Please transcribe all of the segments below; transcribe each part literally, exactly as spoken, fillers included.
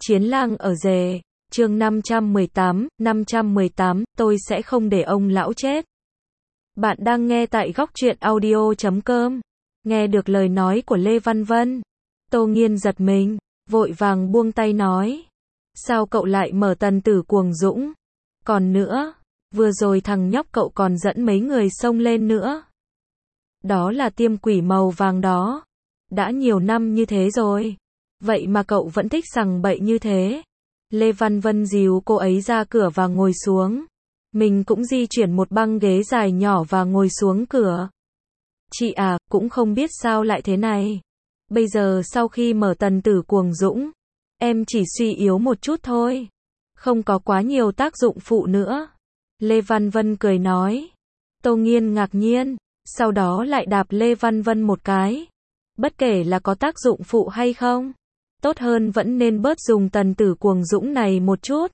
Chiến lang ở rể, chương năm trăm mười tám, năm trăm mười tám, tôi sẽ không để ông lão chết. Bạn đang nghe tại góc truyện audio chấm com. Nghe được lời nói của Lê Văn Vân, Tô Nghiên giật mình, vội vàng buông tay nói. Sao cậu lại mở tần tử cuồng dũng? Còn nữa, vừa rồi thằng nhóc cậu còn dẫn mấy người xông lên nữa. Đó là tiêm quỷ màu vàng đó. Đã nhiều năm như thế rồi. Vậy mà cậu vẫn thích sằng bậy như thế. Lê Văn Vân dìu cô ấy ra cửa và ngồi xuống. Mình cũng di chuyển một băng ghế dài nhỏ và ngồi xuống cửa. Chị à, cũng không biết sao lại thế này. Bây giờ sau khi mở tần tử cuồng dũng, em chỉ suy yếu một chút thôi. Không có quá nhiều tác dụng phụ nữa. Lê Văn Vân cười nói. Tô Nghiên ngạc nhiên, sau đó lại đạp Lê Văn Vân một cái. Bất kể là có tác dụng phụ hay không, tốt hơn vẫn nên bớt dùng tần tử cuồng dũng này một chút.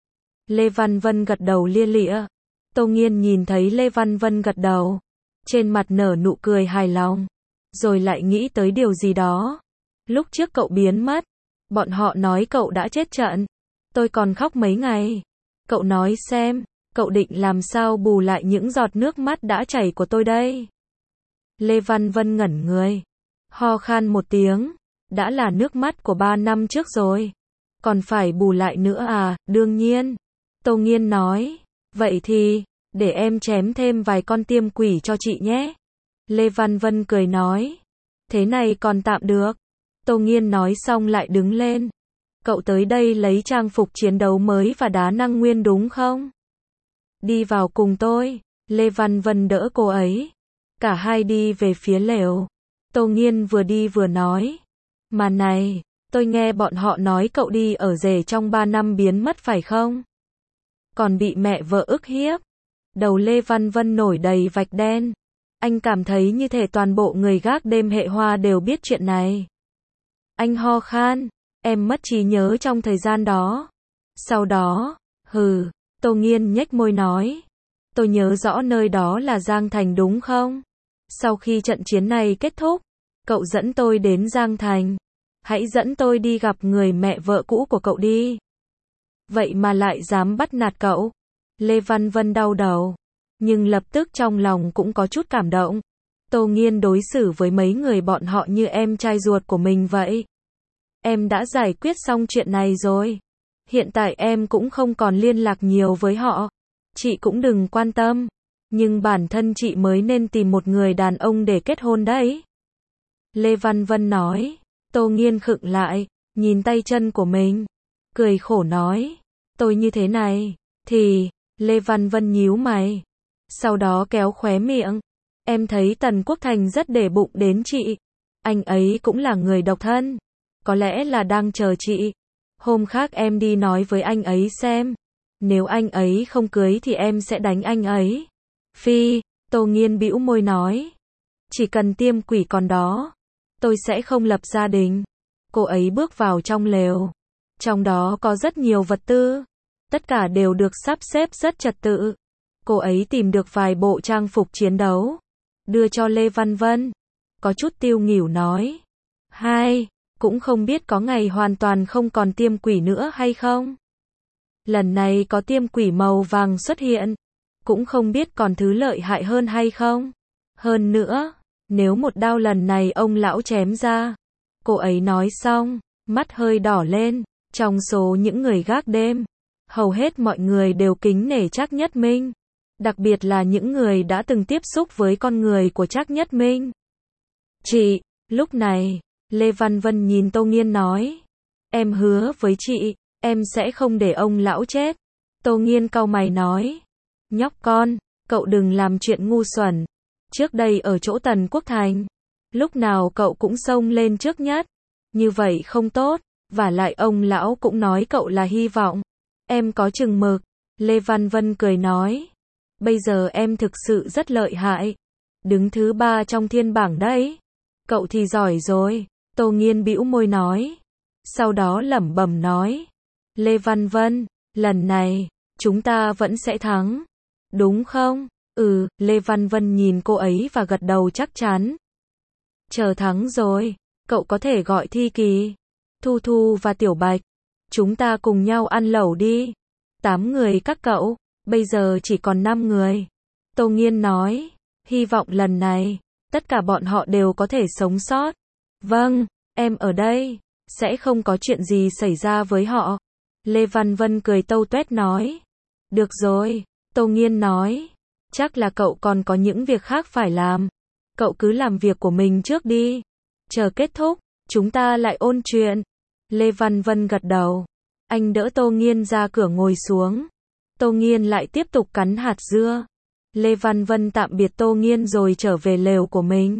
Lê Văn Vân gật đầu lia lịa. Tô Nghiên nhìn thấy Lê Văn Vân gật đầu, trên mặt nở nụ cười hài lòng, rồi lại nghĩ tới điều gì đó. Lúc trước cậu biến mất, bọn họ nói cậu đã chết trận. Tôi còn khóc mấy ngày. Cậu nói xem, cậu định làm sao bù lại những giọt nước mắt đã chảy của tôi đây? Lê Văn Vân ngẩn người, ho khan một tiếng. Đã là nước mắt của ba năm trước rồi. Còn phải bù lại nữa à? Đương nhiên. Tô Nghiên nói. Vậy thì, để em chém thêm vài con tiêm quỷ cho chị nhé. Lê Văn Vân cười nói. Thế này còn tạm được. Tô Nghiên nói xong lại đứng lên. Cậu tới đây lấy trang phục chiến đấu mới và đá năng nguyên đúng không? Đi vào cùng tôi. Lê Văn Vân đỡ cô ấy. Cả hai đi về phía lều. Tô Nghiên vừa đi vừa nói. Mà này, tôi nghe bọn họ nói cậu đi ở rể trong ba năm biến mất phải không? Còn bị mẹ vợ ức hiếp. Đầu Lê Văn Vân nổi đầy vạch đen. Anh cảm thấy như thể toàn bộ người gác đêm hệ hoa đều biết chuyện này. Anh ho khan, em mất trí nhớ trong thời gian đó. Sau đó, hừ, Tô Nghiên nhếch môi nói. Tôi nhớ rõ nơi đó là Giang Thành đúng không? Sau khi trận chiến này kết thúc, cậu dẫn tôi đến Giang Thành. Hãy dẫn tôi đi gặp người mẹ vợ cũ của cậu đi. Vậy mà lại dám bắt nạt cậu. Lê Văn Vân đau đầu. Nhưng lập tức trong lòng cũng có chút cảm động. Tô Nghiên đối xử với mấy người bọn họ như em trai ruột của mình vậy. Em đã giải quyết xong chuyện này rồi. Hiện tại em cũng không còn liên lạc nhiều với họ. Chị cũng đừng quan tâm. Nhưng bản thân chị mới nên tìm một người đàn ông để kết hôn đấy. Lê Văn Vân nói. Tô Nghiên khựng lại, nhìn tay chân của mình, cười khổ nói, tôi như thế này, thì, Lê Văn Vân nhíu mày, sau đó kéo khóe miệng, em thấy Tần Quốc Thành rất để bụng đến chị, anh ấy cũng là người độc thân, có lẽ là đang chờ chị, hôm khác em đi nói với anh ấy xem, nếu anh ấy không cưới thì em sẽ đánh anh ấy. Phi, Tô Nghiên bĩu môi nói, chỉ cần tiêm quỷ còn đó. Tôi sẽ không lập gia đình. Cô ấy bước vào trong lều. Trong đó có rất nhiều vật tư. Tất cả đều được sắp xếp rất trật tự. Cô ấy tìm được vài bộ trang phục chiến đấu. Đưa cho Lê Văn Vân. Có chút tiêu nghỉu nói. Hai, cũng không biết có ngày hoàn toàn không còn tiêm quỷ nữa hay không. Lần này có tiêm quỷ màu vàng xuất hiện. Cũng không biết còn thứ lợi hại hơn hay không. Hơn nữa. Nếu một đao lần này ông lão chém ra. Cô ấy nói xong, mắt hơi đỏ lên. Trong số những người gác đêm, hầu hết mọi người đều kính nể Trác Nhất Minh. Đặc biệt là những người đã từng tiếp xúc với con người của Trác Nhất Minh. Chị, lúc này, Lê Văn Vân nhìn Tô Nghiên nói. Em hứa với chị, em sẽ không để ông lão chết. Tô Nghiên cau mày nói. Nhóc con, cậu đừng làm chuyện ngu xuẩn. Trước đây ở chỗ Tần Quốc Thành, lúc nào cậu cũng xông lên trước nhất, như vậy không tốt, và lại ông lão cũng nói cậu là hy vọng, em có chừng mực. Lê Văn Vân cười nói, bây giờ em thực sự rất lợi hại, đứng thứ ba trong thiên bảng đấy, cậu thì giỏi rồi. Tô Nghiên bĩu môi nói, sau đó lẩm bẩm nói, Lê Văn Vân, lần này, chúng ta vẫn sẽ thắng, đúng không? Ừ, Lê Văn Vân nhìn cô ấy và gật đầu chắc chắn. Chờ thắng rồi, cậu có thể gọi Thi Kỳ, Thu Thu và Tiểu Bạch. Chúng ta cùng nhau ăn lẩu đi. Tám người các cậu, bây giờ chỉ còn năm người. Tô Nghiên nói, hy vọng lần này, tất cả bọn họ đều có thể sống sót. Vâng, em ở đây, sẽ không có chuyện gì xảy ra với họ. Lê Văn Vân cười tâu tuét nói. Được rồi, Tô Nghiên nói, chắc là cậu còn có những việc khác phải làm. Cậu cứ làm việc của mình trước đi. Chờ kết thúc, chúng ta lại ôn chuyện. Lê Văn Vân gật đầu. Anh đỡ Tô Nghiên ra cửa ngồi xuống. Tô Nghiên lại tiếp tục cắn hạt dưa. Lê Văn Vân tạm biệt Tô Nghiên rồi trở về lều của mình.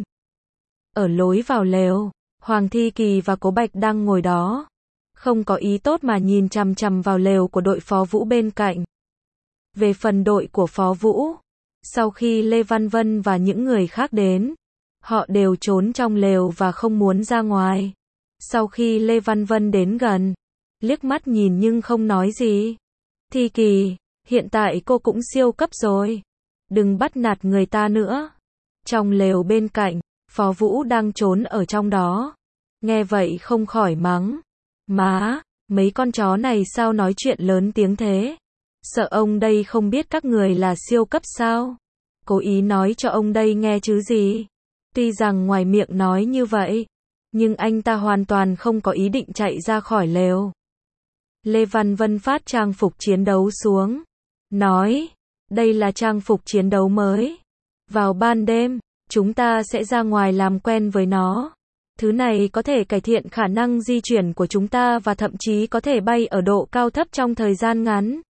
Ở lối vào lều, Hoàng Thi Kỳ và Cố Bạch đang ngồi đó. Không có ý tốt mà nhìn chằm chằm vào lều của đội Phó Vũ bên cạnh. Về phần đội của Phó Vũ, sau khi Lê Văn Vân và những người khác đến, họ đều trốn trong lều và không muốn ra ngoài. Sau khi Lê Văn Vân đến gần, liếc mắt nhìn nhưng không nói gì. Thi Kỳ, hiện tại cô cũng siêu cấp rồi. Đừng bắt nạt người ta nữa. Trong lều bên cạnh, Phó Vũ đang trốn ở trong đó. Nghe vậy không khỏi mắng. Má, mấy con chó này sao nói chuyện lớn tiếng thế? Sợ ông đây không biết các người là siêu cấp sao? Cố ý nói cho ông đây nghe chứ gì? Tuy rằng ngoài miệng nói như vậy, nhưng anh ta hoàn toàn không có ý định chạy ra khỏi lều. Lê Văn Vân phát trang phục chiến đấu xuống. Nói, đây là trang phục chiến đấu mới. Vào ban đêm, chúng ta sẽ ra ngoài làm quen với nó. Thứ này có thể cải thiện khả năng di chuyển của chúng ta và thậm chí có thể bay ở độ cao thấp trong thời gian ngắn.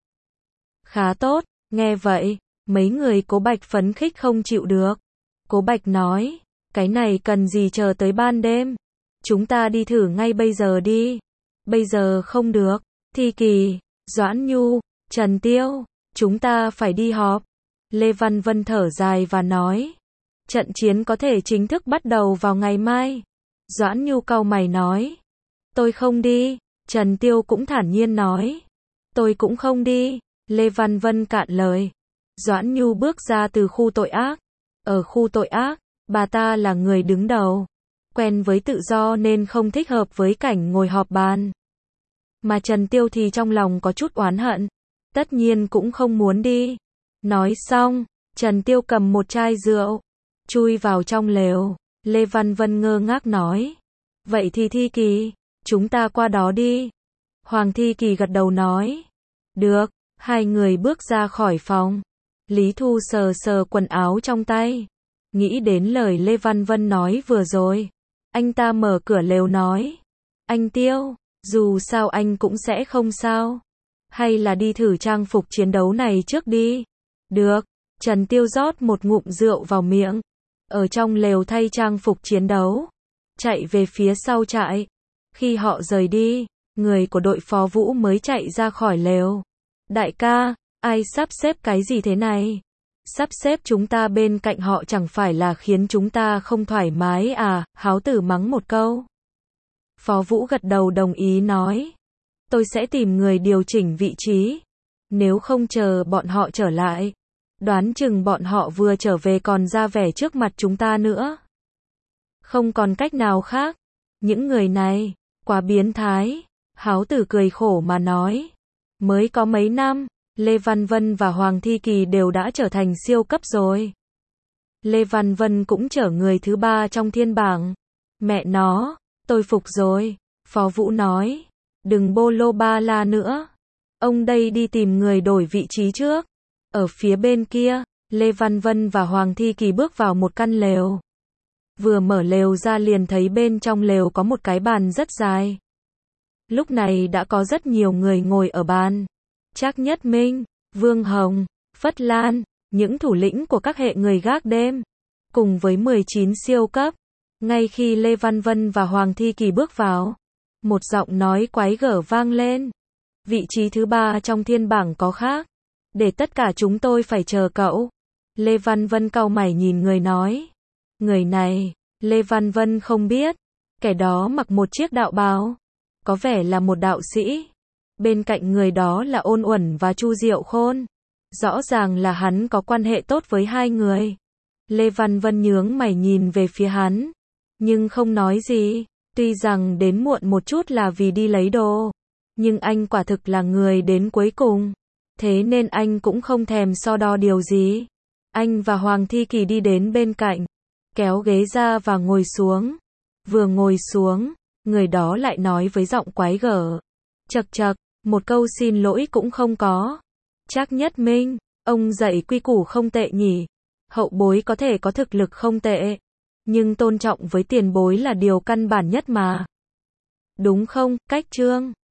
Khá tốt, nghe vậy, mấy người Cố Bạch phấn khích không chịu được. Cố Bạch nói, cái này cần gì chờ tới ban đêm. Chúng ta đi thử ngay bây giờ đi. Bây giờ không được. Thi Kỳ, Doãn Nhu, Trần Tiêu, chúng ta phải đi họp. Lê Văn Vân thở dài và nói, trận chiến có thể chính thức bắt đầu vào ngày mai. Doãn Nhu cau mày nói, tôi không đi. Trần Tiêu cũng thản nhiên nói, tôi cũng không đi. Lê Văn Vân cạn lời. Doãn Nhu bước ra từ khu tội ác. Ở khu tội ác, bà ta là người đứng đầu. Quen với tự do nên không thích hợp với cảnh ngồi họp bàn. Mà Trần Tiêu thì trong lòng có chút oán hận. Tất nhiên cũng không muốn đi. Nói xong, Trần Tiêu cầm một chai rượu, chui vào trong lều. Lê Văn Vân ngơ ngác nói, vậy thì Thi Kỳ, chúng ta qua đó đi. Hoàng Thi Kỳ gật đầu nói, được. Hai người bước ra khỏi phòng. Lý Thu sờ sờ quần áo trong tay. Nghĩ đến lời Lê Văn Vân nói vừa rồi. Anh ta mở cửa lều nói, anh Tiêu, dù sao anh cũng sẽ không sao. Hay là đi thử trang phục chiến đấu này trước đi. Được. Trần Tiêu rót một ngụm rượu vào miệng. Ở trong lều thay trang phục chiến đấu. Chạy về phía sau trại. Khi họ rời đi, người của đội Phó Vũ mới chạy ra khỏi lều. Đại ca, ai sắp xếp cái gì thế này? Sắp xếp chúng ta bên cạnh họ chẳng phải là khiến chúng ta không thoải mái à? Háo tử mắng một câu. Phó Vũ gật đầu đồng ý nói, tôi sẽ tìm người điều chỉnh vị trí. Nếu không chờ bọn họ trở lại, đoán chừng bọn họ vừa trở về còn ra vẻ trước mặt chúng ta nữa. Không còn cách nào khác. Những người này, quá biến thái. Háo tử cười khổ mà nói. Mới có mấy năm, Lê Văn Vân và Hoàng Thi Kỳ đều đã trở thành siêu cấp rồi. Lê Văn Vân cũng trở người thứ ba trong thiên bảng. Mẹ nó, tôi phục rồi. Phó Vũ nói, đừng bô lô ba la nữa. Ông đây đi tìm người đổi vị trí trước. Ở phía bên kia, Lê Văn Vân và Hoàng Thi Kỳ bước vào một căn lều. Vừa mở lều ra liền thấy bên trong lều có một cái bàn rất dài. Lúc này đã có rất nhiều người ngồi ở bàn. Trác Nhất Minh, Vương Hồng, Phất Lan, những thủ lĩnh của các hệ người gác đêm, cùng với mười chín siêu cấp. Ngay khi Lê Văn Vân và Hoàng Thi Kỳ bước vào, một giọng nói quái gở vang lên. Vị trí thứ ba trong thiên bảng có khác. Để tất cả chúng tôi phải chờ cậu. Lê Văn Vân cau mày nhìn người nói. Người này, Lê Văn Vân không biết. Kẻ đó mặc một chiếc đạo bào. Có vẻ là một đạo sĩ. Bên cạnh người đó là Ôn Uẩn và Chu Diệu Khôn. Rõ ràng là hắn có quan hệ tốt với hai người. Lê Văn Vân nhướng mày nhìn về phía hắn, nhưng không nói gì. Tuy rằng đến muộn một chút là vì đi lấy đồ, Nhưng anh quả thực là người đến cuối cùng. Thế nên anh cũng không thèm so đo điều gì. Anh và Hoàng Thi Kỳ đi đến bên cạnh, kéo ghế ra và ngồi xuống. Vừa ngồi xuống, người đó lại nói với giọng quái gở. Chậc chậc, một câu xin lỗi cũng không có. Trác Nhất Minh, ông dạy quy củ không tệ nhỉ. Hậu bối có thể có thực lực không tệ, nhưng tôn trọng với tiền bối là điều căn bản nhất mà. Đúng không, Cách Trương?